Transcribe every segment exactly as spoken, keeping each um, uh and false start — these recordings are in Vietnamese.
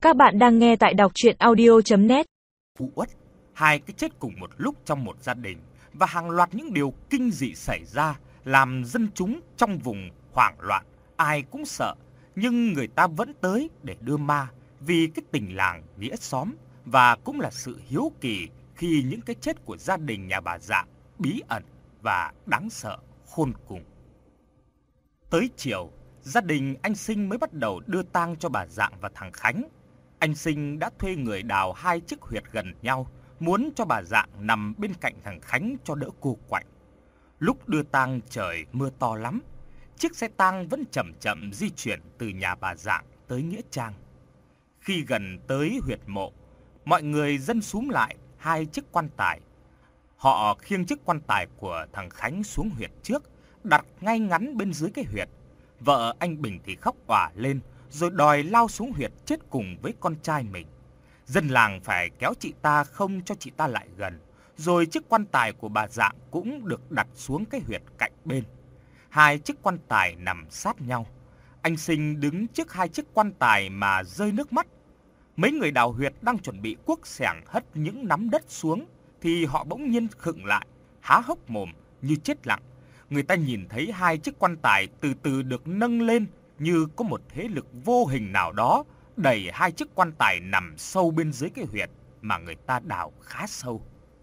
Các bạn đang nghe tại đọc truyện audio chấm net. Cụ Uất, hai cái chết cùng một lúc trong một gia đình và hàng loạt những điều kinh dị xảy ra làm dân chúng trong vùng hoảng loạn, ai cũng sợ, nhưng người ta vẫn tới để đưa ma vì cái tình làng nghĩa xóm và cũng là sự hiếu kỳ khi những cái chết của gia đình nhà bà Dạng bí ẩn và đáng sợ khôn cùng. Tới chiều, gia đình anh Sinh mới bắt đầu đưa tang cho bà Dạng và thằng Khánh. Anh Sinh đã thuê người đào hai chiếc huyệt gần nhau, muốn cho bà Dạng nằm bên cạnh thằng Khánh cho đỡ cô quạnh. Lúc đưa tang trời mưa to lắm, chiếc xe tang vẫn chậm chậm di chuyển từ nhà bà Dạng tới nghĩa trang. Khi gần tới huyệt mộ, mọi người dân xúm lại hai chiếc quan tài. Họ khiêng chiếc quan tài của thằng Khánh xuống huyệt trước, đặt ngay ngắn bên dưới cái huyệt. Vợ anh Bình thì khóc òa lên, rồi đòi lao xuống huyệt chết cùng với con trai mình. Dân làng phải kéo chị ta không cho chị ta lại gần, rồi chiếc quan tài của bà Dạng cũng được đặt xuống cái huyệt cạnh bên. Hai chiếc quan tài nằm sát nhau. Anh Sinh đứng trước hai chiếc quan tài mà rơi nước mắt. Mấy người đào huyệt đang chuẩn bị cuốc xẻng hất những nắm đất xuống, thì họ bỗng nhiên khựng lại, há hốc mồm như chết lặng. Người ta nhìn thấy hai chiếc quan tài từ từ được nâng lên, như có một thế lực vô hình nào đó đẩy hai chiếc quan tài nằm sâu bên dưới cái huyệt mà người ta đào khá sâu.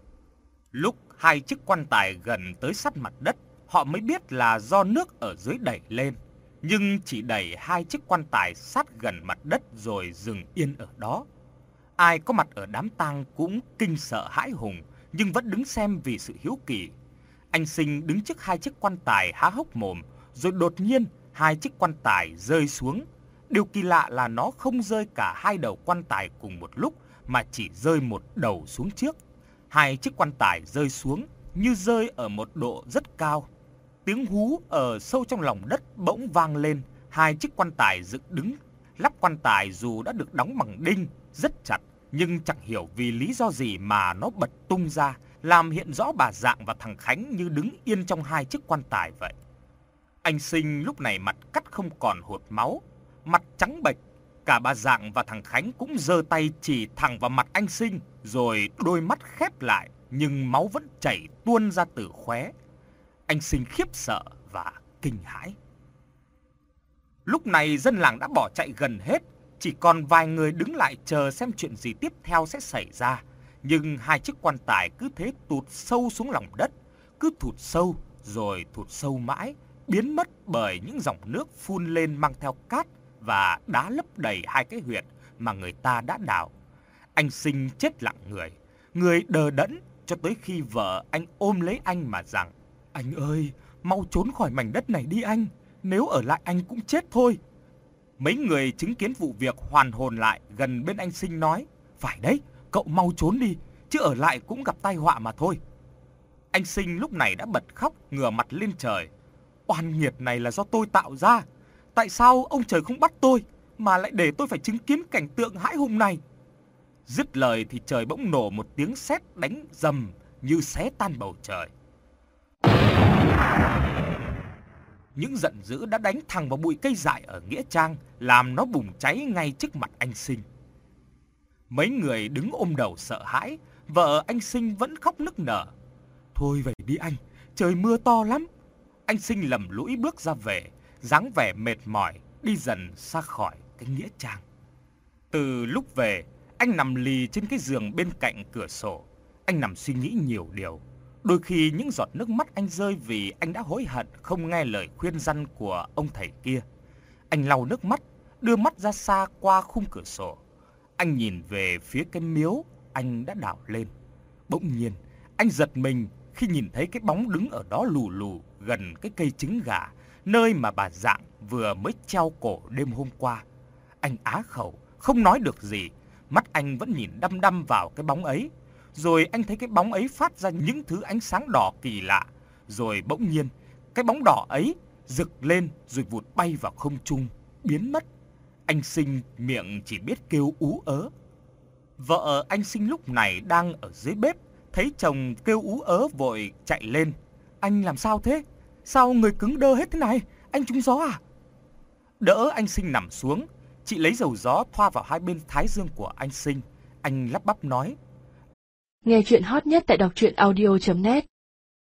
Lúc hai chiếc quan tài gần tới sát mặt đất, họ mới biết là do nước ở dưới đẩy lên, nhưng chỉ đẩy hai chiếc quan tài sát gần mặt đất rồi dừng yên ở đó. Ai có mặt ở đám tang cũng kinh sợ hãi hùng, nhưng vẫn đứng xem vì sự hiếu kỳ. Anh Sinh đứng trước hai chiếc quan tài há hốc mồm, rồi đột nhiên hai chiếc quan tài rơi xuống. Điều kỳ lạ là nó không rơi cả hai đầu quan tài cùng một lúc, mà chỉ rơi một đầu xuống trước. Hai chiếc quan tài rơi xuống như rơi ở một độ rất cao. Tiếng hú ở sâu trong lòng đất bỗng vang lên. Hai chiếc quan tài dựng đứng. Lắp quan tài dù đã được đóng bằng đinh rất chặt, nhưng chẳng hiểu vì lý do gì mà nó bật tung ra, làm hiện rõ bà Dạng và thằng Khánh như đứng yên trong hai chiếc quan tài vậy. Anh Sinh lúc này mặt cắt không còn hột máu, mặt trắng bệch. Cả bà Dạng và thằng Khánh cũng giơ tay chỉ thẳng vào mặt anh Sinh, rồi đôi mắt khép lại, nhưng máu vẫn chảy tuôn ra từ khóe. Anh Sinh khiếp sợ và kinh hãi. Lúc này dân làng đã bỏ chạy gần hết, chỉ còn vài người đứng lại chờ xem chuyện gì tiếp theo sẽ xảy ra. Nhưng hai chiếc quan tài cứ thế tụt sâu xuống lòng đất, cứ thụt sâu rồi thụt sâu mãi, biến mất bởi những dòng nước phun lên mang theo cát và đá lấp đầy hai cái huyệt mà người ta đã đào. Anh Sinh chết lặng người, người đờ đẫn cho tới khi vợ anh ôm lấy anh mà rằng: "Anh ơi, mau trốn khỏi mảnh đất này đi anh, nếu ở lại anh cũng chết thôi." Mấy người chứng kiến vụ việc hoàn hồn lại gần bên anh Sinh nói: "Phải đấy, cậu mau trốn đi, chứ ở lại cũng gặp tai họa mà thôi." Anh Sinh lúc này đã bật khóc, ngửa mặt lên trời: "Oan nghiệt này là do tôi tạo ra. Tại sao ông trời không bắt tôi, mà lại để tôi phải chứng kiến cảnh tượng hãi hùng này?" Dứt lời thì trời bỗng nổ một tiếng sét đánh rầm như xé tan bầu trời. Những giận dữ đã đánh thẳng vào bụi cây dại ở nghĩa trang, làm nó bùng cháy ngay trước mặt anh Sinh. Mấy người đứng ôm đầu sợ hãi, vợ anh Sinh vẫn khóc nức nở: "Thôi về đi anh, trời mưa to lắm." Anh Sinh lầm lũi bước ra về, dáng vẻ mệt mỏi, đi dần xa khỏi cái nghĩa trang. Từ lúc về, anh nằm lì trên cái giường bên cạnh cửa sổ. Anh nằm suy nghĩ nhiều điều. Đôi khi những giọt nước mắt anh rơi vì anh đã hối hận không nghe lời khuyên răn của ông thầy kia. Anh lau nước mắt, đưa mắt ra xa qua khung cửa sổ. Anh nhìn về phía cái miếu anh đã đào lên. Bỗng nhiên, anh giật mình khi nhìn thấy cái bóng đứng ở đó lù lù gần cái cây trứng gà, nơi mà bà Dạng vừa mới treo cổ đêm hôm qua. Anh á khẩu, không nói được gì, mắt anh vẫn nhìn đăm đăm vào cái bóng ấy. Rồi anh thấy cái bóng ấy phát ra những thứ ánh sáng đỏ kỳ lạ. Rồi bỗng nhiên, cái bóng đỏ ấy rực lên rồi vụt bay vào không trung, biến mất. Anh Sinh miệng chỉ biết kêu ú ớ. Vợ anh Sinh lúc này đang ở dưới bếp, thấy chồng kêu ú ớ vội chạy lên: "Anh làm sao thế? Sao người cứng đơ hết thế này? Anh trúng gió à?" Đỡ anh Sinh nằm xuống, Chị lấy dầu gió thoa vào hai bên thái dương của anh Sinh. Anh lắp bắp nói. Nghe chuyện hot nhất tại đọc truyện audio chấm net